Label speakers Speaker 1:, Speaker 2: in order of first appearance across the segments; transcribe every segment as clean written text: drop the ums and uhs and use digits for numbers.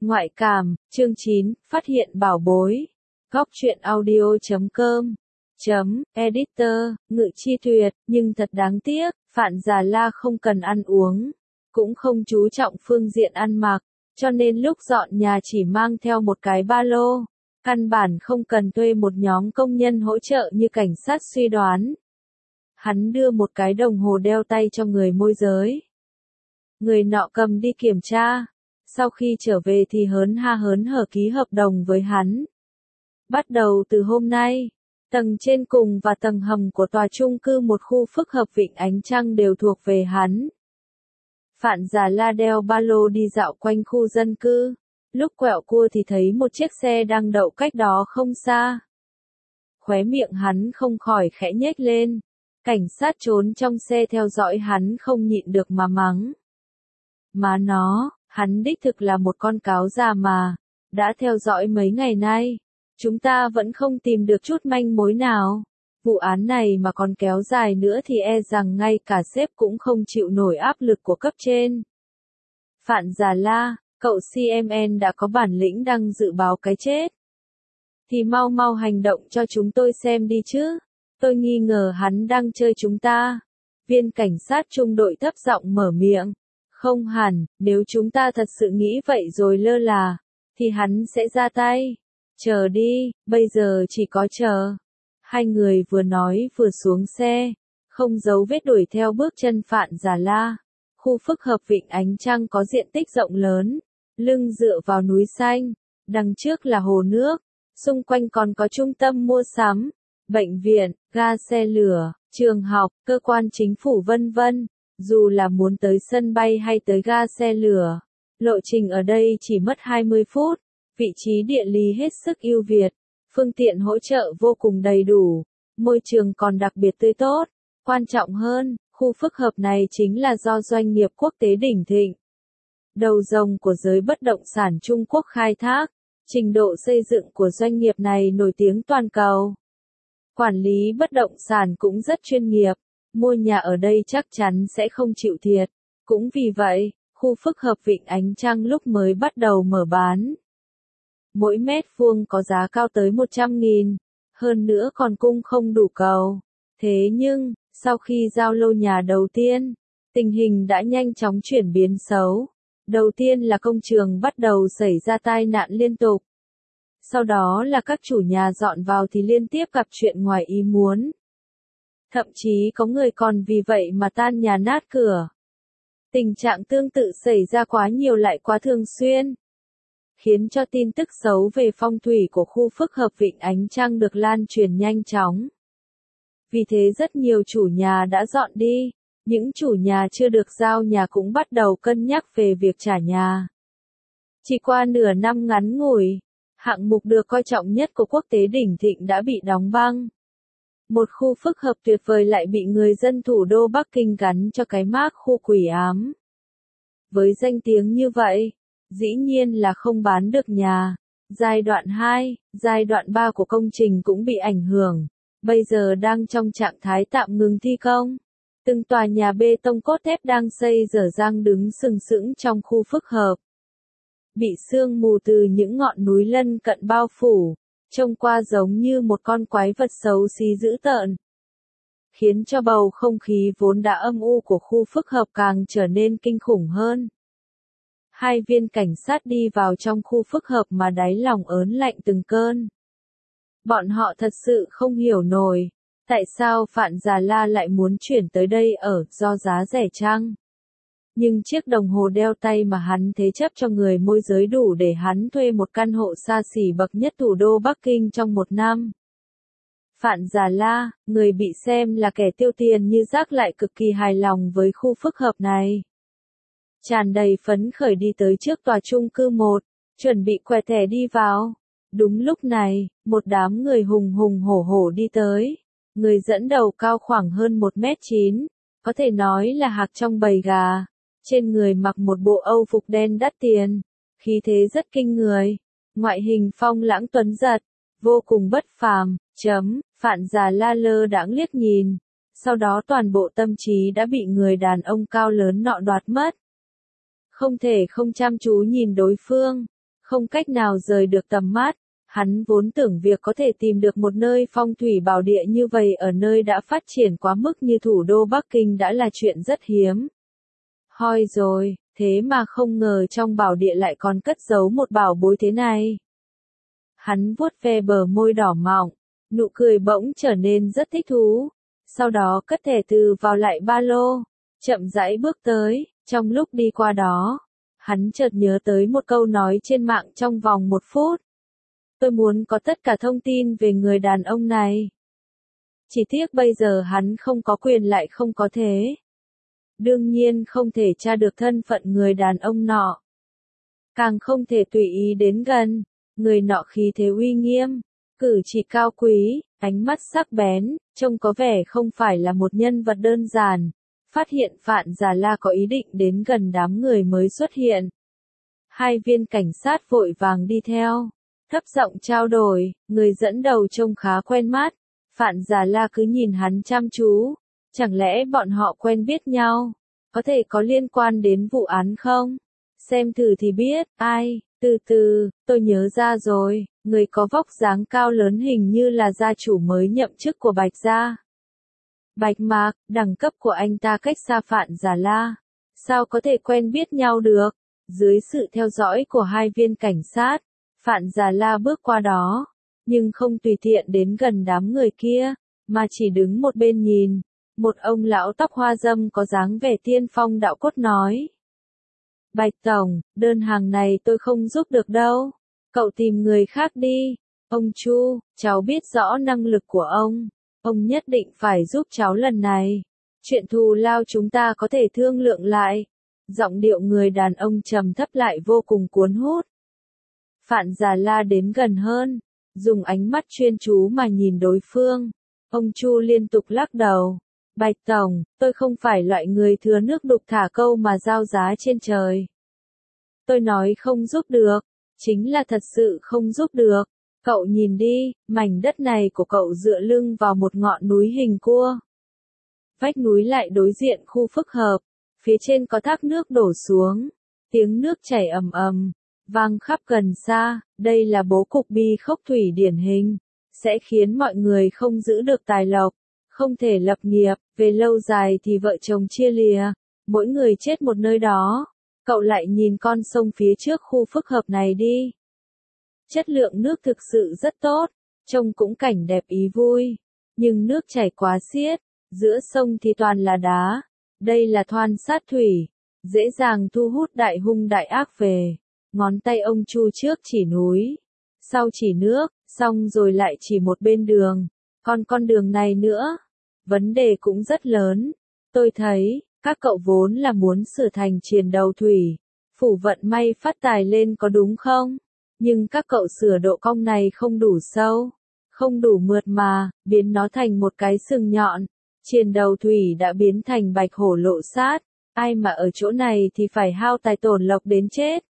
Speaker 1: Ngoại cảm, chương 9, phát hiện bảo bối. Góc truyện audio.com Editor, ngự chi tuyệt, nhưng thật đáng tiếc, Phạn Già La không cần ăn uống, cũng không chú trọng phương diện ăn mặc, cho nên lúc dọn nhà chỉ mang theo một cái ba lô, căn bản không cần thuê một nhóm công nhân hỗ trợ như cảnh sát suy đoán. Hắn đưa một cái đồng hồ đeo tay cho người môi giới. Người nọ cầm đi kiểm tra, sau khi trở về thì hớn hở ký hợp đồng với hắn. Bắt đầu từ hôm nay, tầng trên cùng và tầng hầm của tòa chung cư một khu phức hợp Vịnh Ánh Trăng đều thuộc về hắn. Phạn Già La đeo ba lô đi dạo quanh khu dân cư, lúc quẹo cua thì thấy một chiếc xe đang đậu cách đó không xa. Khóe miệng hắn không khỏi khẽ nhếch lên, cảnh sát trốn trong xe theo dõi hắn không nhịn được mà mắng. Má nó, hắn đích thực là một con cáo già mà, đã theo dõi mấy ngày nay, chúng ta vẫn không tìm được chút manh mối nào. Vụ án này mà còn kéo dài nữa thì e rằng ngay cả sếp cũng không chịu nổi áp lực của cấp trên. Phạn Già La, cậu CMN đã có bản lĩnh đăng dự báo cái chết. Thì mau hành động cho chúng tôi xem đi chứ. Tôi nghi ngờ hắn đang chơi chúng ta. Viên cảnh sát trung đội thấp giọng mở miệng. Không hẳn, nếu chúng ta thật sự nghĩ vậy rồi lơ là, thì hắn sẽ ra tay. Chờ đi, bây giờ chỉ có chờ. Hai người vừa nói vừa xuống xe, không giấu vết đuổi theo bước chân Phạn Già La. Khu phức hợp Vịnh Ánh Trăng có diện tích rộng lớn, lưng dựa vào núi xanh, đằng trước là hồ nước, xung quanh còn có trung tâm mua sắm, bệnh viện, ga xe lửa, trường học, cơ quan chính phủ vân vân. Dù là muốn tới sân bay hay tới ga xe lửa, lộ trình ở đây chỉ mất 20 phút, vị trí địa lý hết sức ưu việt, phương tiện hỗ trợ vô cùng đầy đủ, môi trường còn đặc biệt tươi tốt. Quan trọng hơn, khu phức hợp này chính là do doanh nghiệp quốc tế đỉnh thịnh, đầu rồng của giới bất động sản Trung Quốc khai thác, trình độ xây dựng của doanh nghiệp này nổi tiếng toàn cầu. Quản lý bất động sản cũng rất chuyên nghiệp. Mua nhà ở đây chắc chắn sẽ không chịu thiệt. Cũng vì vậy, khu phức hợp Vịnh Ánh Trăng lúc mới bắt đầu mở bán, mỗi mét vuông có giá cao tới 100.000, hơn nữa còn cung không đủ cầu. Thế nhưng, sau khi giao lô nhà đầu tiên, tình hình đã nhanh chóng chuyển biến xấu. Đầu tiên là công trường bắt đầu xảy ra tai nạn liên tục. Sau đó là các chủ nhà dọn vào thì liên tiếp gặp chuyện ngoài ý muốn. Thậm chí có người còn vì vậy mà tan nhà nát cửa. Tình trạng tương tự xảy ra quá nhiều lại quá thường xuyên, khiến cho tin tức xấu về phong thủy của khu phức hợp Vịnh Ánh Trăng được lan truyền nhanh chóng. Vì thế rất nhiều chủ nhà đã dọn đi, những chủ nhà chưa được giao nhà cũng bắt đầu cân nhắc về việc trả nhà. Chỉ qua nửa năm ngắn ngủi, hạng mục được coi trọng nhất của quốc tế đỉnh thịnh đã bị đóng băng. Một khu phức hợp tuyệt vời lại bị người dân thủ đô Bắc Kinh gắn cho cái mác khu quỷ ám. Với danh tiếng như vậy, dĩ nhiên là không bán được nhà. Giai đoạn 2, giai đoạn 3 của công trình cũng bị ảnh hưởng, bây giờ đang trong trạng thái tạm ngừng thi công. Từng tòa nhà bê tông cốt thép đang xây dở dang đứng sừng sững trong khu phức hợp. Bị sương mù từ những ngọn núi lân cận bao phủ, trông qua giống như một con quái vật xấu xí dữ tợn, khiến cho bầu không khí vốn đã âm u của khu phức hợp càng trở nên kinh khủng hơn. Hai viên cảnh sát đi vào trong khu phức hợp mà đáy lòng ớn lạnh từng cơn. Bọn họ thật sự không hiểu nổi, tại sao Phạn Già La lại muốn chuyển tới đây ở, do giá rẻ chăng? Nhưng chiếc đồng hồ đeo tay mà hắn thế chấp cho người môi giới đủ để hắn thuê một căn hộ xa xỉ bậc nhất thủ đô Bắc Kinh trong một năm. Phạn Già La, người bị xem là kẻ tiêu tiền như rác lại cực kỳ hài lòng với khu phức hợp này. Tràn đầy phấn khởi đi tới trước tòa chung cư 1, chuẩn bị quẹt thẻ đi vào. Đúng lúc này, một đám người hùng hùng hổ hổ đi tới. Người dẫn đầu cao khoảng hơn 1m9, có thể nói là hạc trong bầy gà. Trên người mặc một bộ Âu phục đen đắt tiền, khí thế rất kinh người, ngoại hình phong lãng tuấn giật, vô cùng bất phàm. Phạn Già La lơ đãng liếc nhìn, sau đó toàn bộ tâm trí đã bị người đàn ông cao lớn nọ đoạt mất. Không thể không chăm chú nhìn đối phương, không cách nào rời được tầm mắt. Hắn vốn tưởng việc có thể tìm được một nơi phong thủy bảo địa như vậy ở nơi đã phát triển quá mức như thủ đô Bắc Kinh đã là chuyện rất hiếm. Hoi rồi, thế mà không ngờ trong bảo địa lại còn cất giấu một bảo bối thế này. Hắn vuốt ve bờ môi đỏ mọng, nụ cười bỗng trở nên rất thích thú. Sau đó cất thẻ từ vào lại ba lô, chậm rãi bước tới, trong lúc đi qua đó, hắn chợt nhớ tới một câu nói trên mạng trong vòng 1 phút. Tôi muốn có tất cả thông tin về người đàn ông này. Chỉ tiếc bây giờ hắn không có quyền lại không có thế. Đương nhiên không thể tra được thân phận người đàn ông nọ. Càng không thể tùy ý đến gần. Người nọ khí thế uy nghiêm, cử chỉ cao quý, ánh mắt sắc bén, trông có vẻ không phải là một nhân vật đơn giản. Phát hiện Phạn Già La có ý định đến gần đám người mới xuất hiện. 2 viên cảnh sát vội vàng đi theo, thấp giọng trao đổi, người dẫn đầu trông khá quen mắt. Phạn Già La cứ nhìn hắn chăm chú, chẳng lẽ bọn họ quen biết nhau, có thể có liên quan đến vụ án không? Xem thử thì biết, ai, từ từ, tôi nhớ ra rồi, người có vóc dáng cao lớn hình như là gia chủ mới nhậm chức của Bạch Gia. Bạch Mạc, đẳng cấp của anh ta cách xa Phạn Già La, sao có thể quen biết nhau được? Dưới sự theo dõi của 2 viên cảnh sát, Phạn Già La bước qua đó, nhưng không tùy tiện đến gần đám người kia, mà chỉ đứng một bên nhìn. Một ông lão tóc hoa râm có dáng vẻ tiên phong đạo cốt nói. Bạch Tổng, đơn hàng này tôi không giúp được đâu. Cậu tìm người khác đi. Ông Chu, cháu biết rõ năng lực của ông. Ông nhất định phải giúp cháu lần này. Chuyện thù lao chúng ta có thể thương lượng lại. Giọng điệu người đàn ông trầm thấp lại vô cùng cuốn hút. Phạn Già La đến gần hơn, dùng ánh mắt chuyên chú mà nhìn đối phương. Ông Chu liên tục lắc đầu. Bạch Tổng, tôi không phải loại người thừa nước đục thả câu mà giao giá trên trời. Tôi nói không giúp được, chính là thật sự không giúp được. Cậu nhìn đi, mảnh đất này của cậu dựa lưng vào một ngọn núi hình cua. Vách núi lại đối diện khu phức hợp, phía trên có thác nước đổ xuống, tiếng nước chảy ầm ầm, vang khắp gần xa. Đây là bố cục bi khốc thủy điển hình, sẽ khiến mọi người không giữ được tài lộc, không thể lập nghiệp, về lâu dài thì vợ chồng chia lìa, mỗi người chết một nơi đó. Cậu lại nhìn con sông phía trước khu phức hợp này đi. Chất lượng nước thực sự rất tốt, trông cũng cảnh đẹp ý vui, nhưng nước chảy quá xiết, giữa sông thì toàn là đá. Đây là thoan sát thủy, dễ dàng thu hút đại hung đại ác về. Ngón tay ông Chu trước chỉ núi, sau chỉ nước, xong rồi lại chỉ một bên đường, còn con đường này nữa. Vấn đề cũng rất lớn. Tôi thấy, các cậu vốn là muốn sửa thành triền đầu thủy, phủ vận may phát tài lên có đúng không? Nhưng các cậu sửa độ cong này không đủ sâu, không đủ mượt mà, biến nó thành một cái sừng nhọn. Triền đầu thủy đã biến thành bạch hổ lộ sát, ai mà ở chỗ này thì phải hao tài tổn lộc đến chết.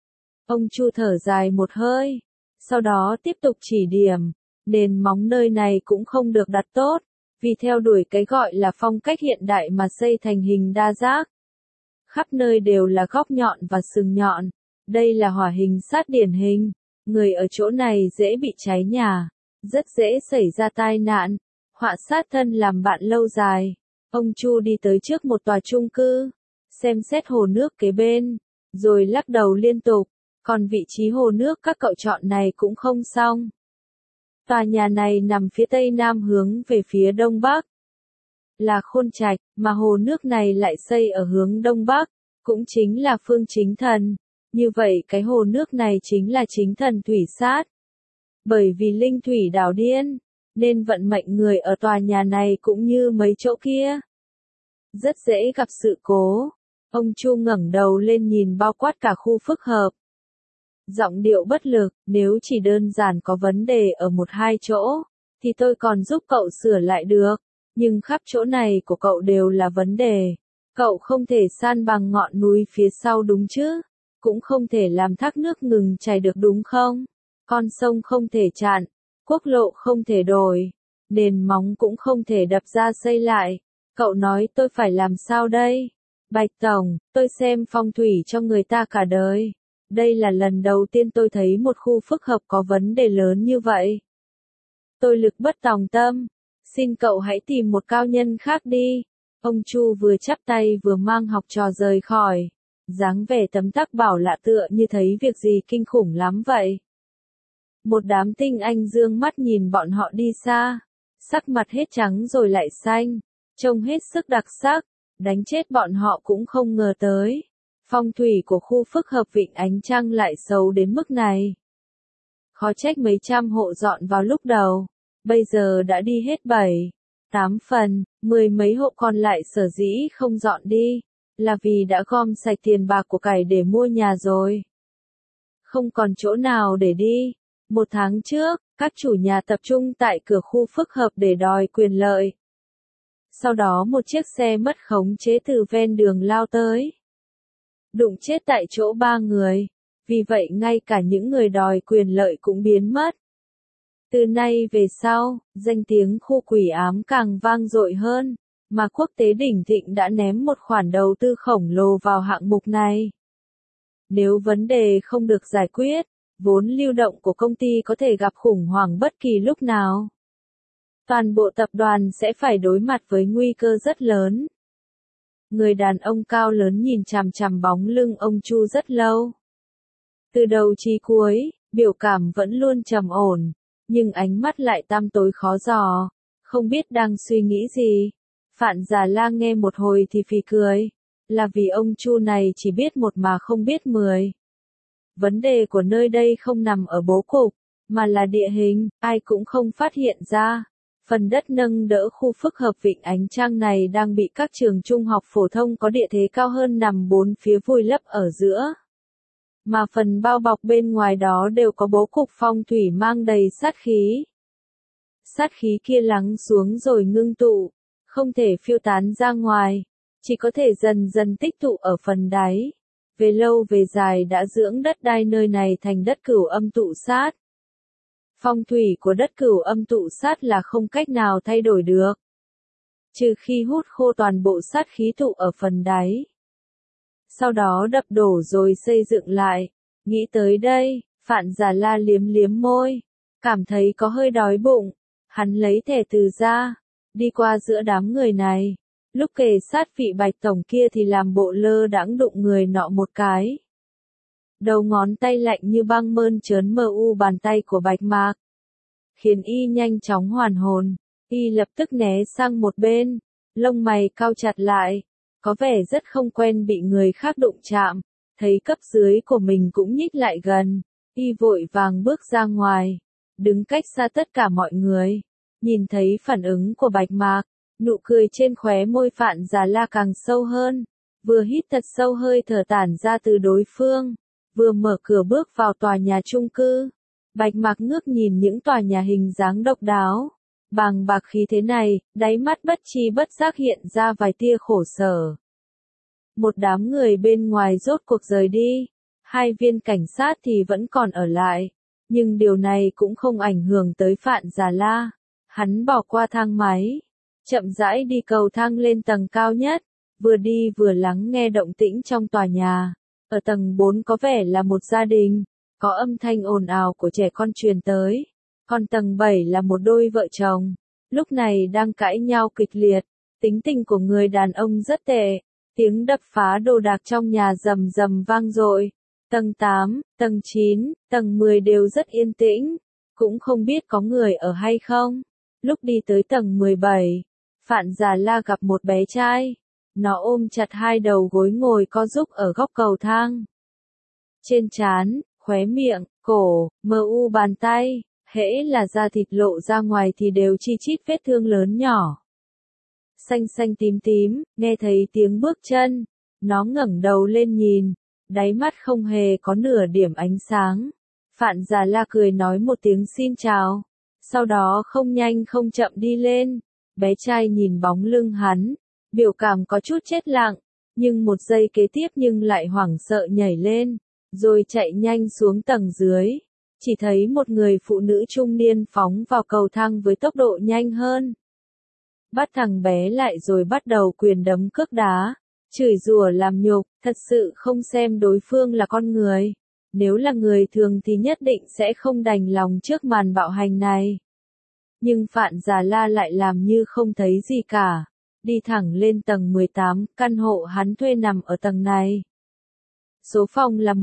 Speaker 1: Ông Chu thở dài một hơi, sau đó tiếp tục chỉ điểm, nền móng nơi này cũng không được đặt tốt, vì theo đuổi cái gọi là phong cách hiện đại mà xây thành hình đa giác. Khắp nơi đều là góc nhọn và sừng nhọn, đây là hỏa hình sát điển hình, người ở chỗ này dễ bị cháy nhà, rất dễ xảy ra tai nạn, họa sát thân làm bạn lâu dài. Ông Chu đi tới trước một tòa chung cư, xem xét hồ nước kế bên, rồi lắc đầu liên tục, còn vị trí hồ nước các cậu chọn này cũng không xong. Tòa nhà này nằm phía tây nam hướng về phía đông bắc, là Khôn Trạch, mà hồ nước này lại xây ở hướng đông bắc, cũng chính là phương chính thần. Như vậy cái hồ nước này chính là chính thần thủy sát. Bởi vì linh thủy đảo điên, nên vận mệnh người ở tòa nhà này cũng như mấy chỗ kia, rất dễ gặp sự cố. Ông Chu ngẩng đầu lên nhìn bao quát cả khu phức hợp. Giọng điệu bất lực, nếu chỉ đơn giản có vấn đề ở 1-2 chỗ, thì tôi còn giúp cậu sửa lại được. Nhưng khắp chỗ này của cậu đều là vấn đề. Cậu không thể san bằng ngọn núi phía sau đúng chứ? Cũng không thể làm thác nước ngừng chảy được đúng không? Con sông không thể chặn, quốc lộ không thể đổi, nền móng cũng không thể đập ra xây lại. Cậu nói tôi phải làm sao đây? Bạch Tổng, tôi xem phong thủy cho người ta cả đời. Đây là lần đầu tiên tôi thấy một khu phức hợp có vấn đề lớn như vậy. Tôi lực bất tòng tâm. Xin cậu hãy tìm một cao nhân khác đi. Ông Chu vừa chắp tay vừa mang học trò rời khỏi. Dáng vẻ tấm tắc bảo lạ tựa như thấy việc gì kinh khủng lắm vậy. Một đám tinh anh dương mắt nhìn bọn họ đi xa. Sắc mặt hết trắng rồi lại xanh. Trông hết sức đặc sắc. Đánh chết bọn họ cũng không ngờ tới. Phong thủy của khu phức hợp Vịnh Ánh Trăng lại xấu đến mức này. Khó trách mấy trăm hộ dọn vào lúc đầu. Bây giờ đã đi hết 7, 8 phần, 10 mấy hộ còn lại sở dĩ không dọn đi. Là vì đã gom sạch tiền bạc của cải để mua nhà rồi. Không còn chỗ nào để đi. 1 tháng trước, các chủ nhà tập trung tại cửa khu phức hợp để đòi quyền lợi. Sau đó một chiếc xe mất khống chế từ ven đường lao tới. Đụng chết tại chỗ 3 người. Vì vậy ngay cả những người đòi quyền lợi cũng biến mất. Từ nay về sau, danh tiếng khu quỷ ám càng vang dội hơn, mà Quốc tế đỉnh thịnh đã ném một khoản đầu tư khổng lồ vào hạng mục này. Nếu vấn đề không được giải quyết, vốn lưu động của công ty có thể gặp khủng hoảng bất kỳ lúc nào. Toàn bộ tập đoàn sẽ phải đối mặt với nguy cơ rất lớn. Người đàn ông cao lớn nhìn chằm chằm bóng lưng ông Chu rất lâu. Từ đầu chí cuối, biểu cảm vẫn luôn trầm ổn, nhưng ánh mắt lại tăm tối khó dò, không biết đang suy nghĩ gì. Phạn Già La nghe một hồi thì phì cười, là vì ông Chu này chỉ biết một mà không biết 10. Vấn đề của nơi đây không nằm ở bố cục, mà là địa hình, ai cũng không phát hiện ra. Phần đất nâng đỡ khu phức hợp Vịnh Ánh Trăng này đang bị các trường trung học phổ thông có địa thế cao hơn nằm bốn phía vùi lấp ở giữa. Mà phần bao bọc bên ngoài đó đều có bố cục phong thủy mang đầy sát khí. Sát khí kia lắng xuống rồi ngưng tụ, không thể phiêu tán ra ngoài, chỉ có thể dần dần tích tụ ở phần đáy. Về lâu về dài đã dưỡng đất đai nơi này thành đất cửu âm tụ sát. Phong thủy của đất cửu âm tụ sát là không cách nào thay đổi được. Trừ khi hút khô toàn bộ sát khí tụ ở phần đáy. Sau đó đập đổ rồi xây dựng lại. Nghĩ tới đây, Phạn Già La liếm liếm môi, cảm thấy có hơi đói bụng. Hắn lấy thẻ từ ra, đi qua giữa đám người này. Lúc kề sát vị Bạch tổng kia thì làm bộ lơ đãng đụng người nọ một cái. Đầu ngón tay lạnh như băng mơn trớn mờ u bàn tay của Bạch Mạc, khiến y nhanh chóng hoàn hồn. Y lập tức né sang một bên, lông mày cau chặt lại, có vẻ rất không quen bị người khác đụng chạm. Thấy cấp dưới của mình cũng nhích lại gần, y vội vàng bước ra ngoài, đứng cách xa tất cả mọi người. Nhìn thấy phản ứng của Bạch Mạc, nụ cười trên khóe môi Phạn Già La càng sâu hơn, vừa hít thật sâu hơi thở tản ra từ đối phương, vừa mở cửa bước vào tòa nhà chung cư. Bạch Mạc ngước nhìn những tòa nhà hình dáng độc đáo, bàng bạc khí thế này, đáy mắt bất tri bất giác hiện ra vài tia khổ sở. Một đám người bên ngoài rốt cuộc rời đi, 2 viên cảnh sát thì vẫn còn ở lại, nhưng điều này cũng không ảnh hưởng tới Phạn Già La. Hắn bỏ qua thang máy, chậm rãi đi cầu thang lên tầng cao nhất, vừa đi vừa lắng nghe động tĩnh trong tòa nhà. Ở tầng 4 có vẻ là một gia đình, có âm thanh ồn ào của trẻ con truyền tới, còn tầng 7 là một đôi vợ chồng, lúc này đang cãi nhau kịch liệt. Tính tình của người đàn ông rất tệ. Tiếng đập phá đồ đạc trong nhà rầm rầm vang dội. Tầng 8, tầng 9, tầng 10 đều rất yên tĩnh, cũng không biết có người ở hay không. Lúc đi tới tầng 17, Phạn Già La gặp một bé trai. Nó ôm chặt 2 đầu gối ngồi co giúp ở góc cầu thang. Trên trán, khóe miệng, cổ, mờ u bàn tay, hễ là da thịt lộ ra ngoài thì đều chi chít vết thương lớn nhỏ. Xanh xanh tím tím, nghe thấy tiếng bước chân, nó ngẩng đầu lên nhìn, đáy mắt không hề có nửa điểm ánh sáng. Phạn Già La cười nói một tiếng xin chào, sau đó không nhanh không chậm đi lên. Bé trai nhìn bóng lưng hắn, biểu cảm có chút chết lặng, nhưng một giây kế tiếp nhưng lại hoảng sợ nhảy lên, rồi chạy nhanh xuống tầng dưới. Chỉ thấy một người phụ nữ trung niên phóng vào cầu thang với tốc độ nhanh hơn. Bắt thằng bé lại rồi bắt đầu quyền đấm cước đá, chửi rủa làm nhục, thật sự không xem đối phương là con người. Nếu là người thường thì nhất định sẽ không đành lòng trước màn bạo hành này. Nhưng Phạn Già La lại làm như không thấy gì cả, đi thẳng lên tầng 18, căn hộ hắn thuê nằm ở tầng này. Số phòng là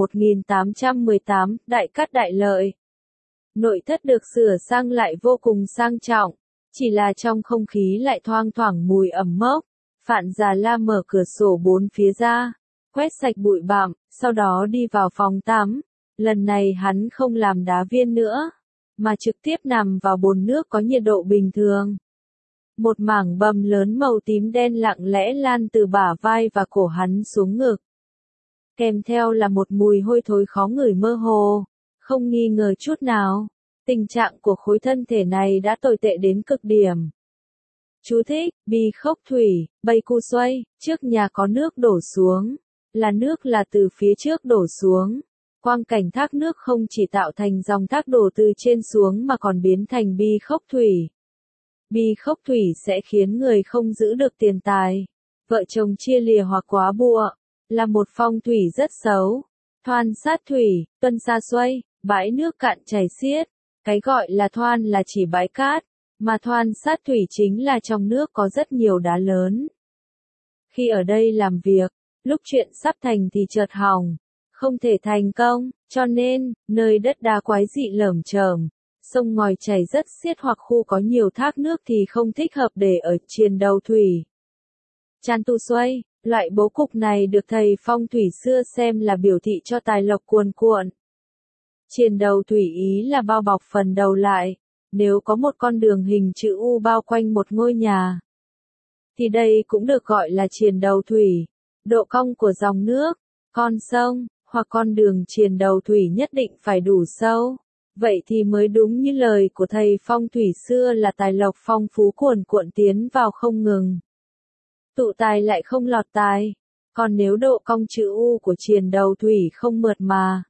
Speaker 1: 1818, đại cát đại lợi. Nội thất được sửa sang lại vô cùng sang trọng, chỉ là trong không khí lại thoang thoảng mùi ẩm mốc. Phạn Già La mở cửa sổ bốn phía ra, quét sạch bụi bặm, sau đó đi vào phòng tắm. Lần này hắn không làm đá viên nữa, mà trực tiếp nằm vào bồn nước có nhiệt độ bình thường. Một mảng bầm lớn màu tím đen lặng lẽ lan từ bả vai và cổ hắn xuống ngực. Kèm theo là một mùi hôi thối khó ngửi mơ hồ, không nghi ngờ chút nào. Tình trạng của khối thân thể này đã tồi tệ đến cực điểm. Chú thích, Bi Khốc Thủy, Bay Cu Xoay, trước nhà có nước đổ xuống. Nước là từ phía trước đổ xuống. Quang cảnh thác nước không chỉ tạo thành dòng thác đổ từ trên xuống mà còn biến thành bi khốc thủy. Bi khốc thủy sẽ khiến người không giữ được tiền tài. Vợ chồng chia lìa hoặc quá bụa, là một phong thủy rất xấu. Thoan sát thủy, tuân xa xoay, bãi nước cạn chảy xiết. Cái gọi là thoan là chỉ bãi cát, mà thoan sát thủy chính là trong nước có rất nhiều đá lớn. Khi ở đây làm việc, lúc chuyện sắp thành thì chợt hỏng, không thể thành công, cho nên, nơi đất đá quái dị lởm chởm, sông ngòi chảy rất xiết hoặc khu có nhiều thác nước thì không thích hợp để ở triền đầu thủy. Chan tu xoay, loại bố cục này được thầy phong thủy xưa xem là biểu thị cho tài lộc cuồn cuộn. Triền đầu thủy ý là bao bọc phần đầu lại, nếu có một con đường hình chữ U bao quanh một ngôi nhà, thì đây cũng được gọi là triền đầu thủy. Độ cong của dòng nước, con sông, hoặc con đường triền đầu thủy nhất định phải đủ sâu. Vậy thì mới đúng như lời của thầy phong thủy xưa là tài lộc phong phú cuồn cuộn tiến vào không ngừng. Tụ tài lại không lọt tài. Còn nếu độ cong chữ U của triền đầu thủy không mượt mà,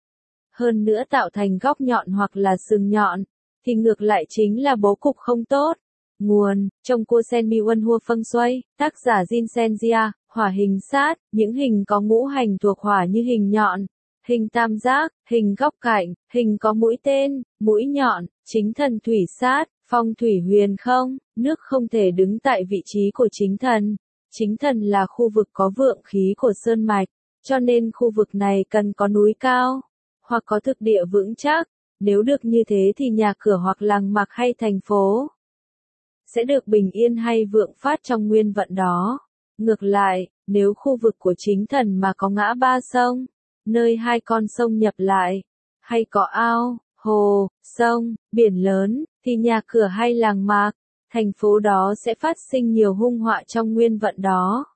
Speaker 1: hơn nữa tạo thành góc nhọn hoặc là sừng nhọn, thì ngược lại chính là bố cục không tốt. Nguồn, trong Cô Sen Mi Uân Hua Phâng Xoay, tác giả Jin Sen Jia, hỏa hình sát, những hình có ngũ hành thuộc hỏa như hình nhọn, hình tam giác, hình góc cạnh, hình có mũi tên, mũi nhọn, chính thần thủy sát, phong thủy huyền không, nước không thể đứng tại vị trí của chính thần. Chính thần là khu vực có vượng khí của sơn mạch, cho nên khu vực này cần có núi cao, hoặc có thực địa vững chắc. Nếu được như thế thì nhà cửa hoặc làng mạc hay thành phố sẽ được bình yên hay vượng phát trong nguyên vận đó. Ngược lại, nếu khu vực của chính thần mà có ngã ba sông, nơi hai con sông nhập lại, hay có ao, hồ, sông, biển lớn, thì nhà cửa hay làng mạc, thành phố đó sẽ phát sinh nhiều hung họa trong nguyên vận đó.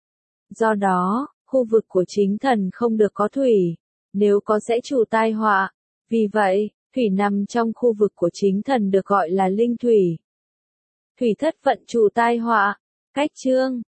Speaker 1: Do đó, khu vực của chính thần không được có thủy, nếu có sẽ chủ tai họa. Vì vậy, thủy nằm trong khu vực của chính thần được gọi là linh thủy. Thủy thất vận chủ tai họa. Cách chương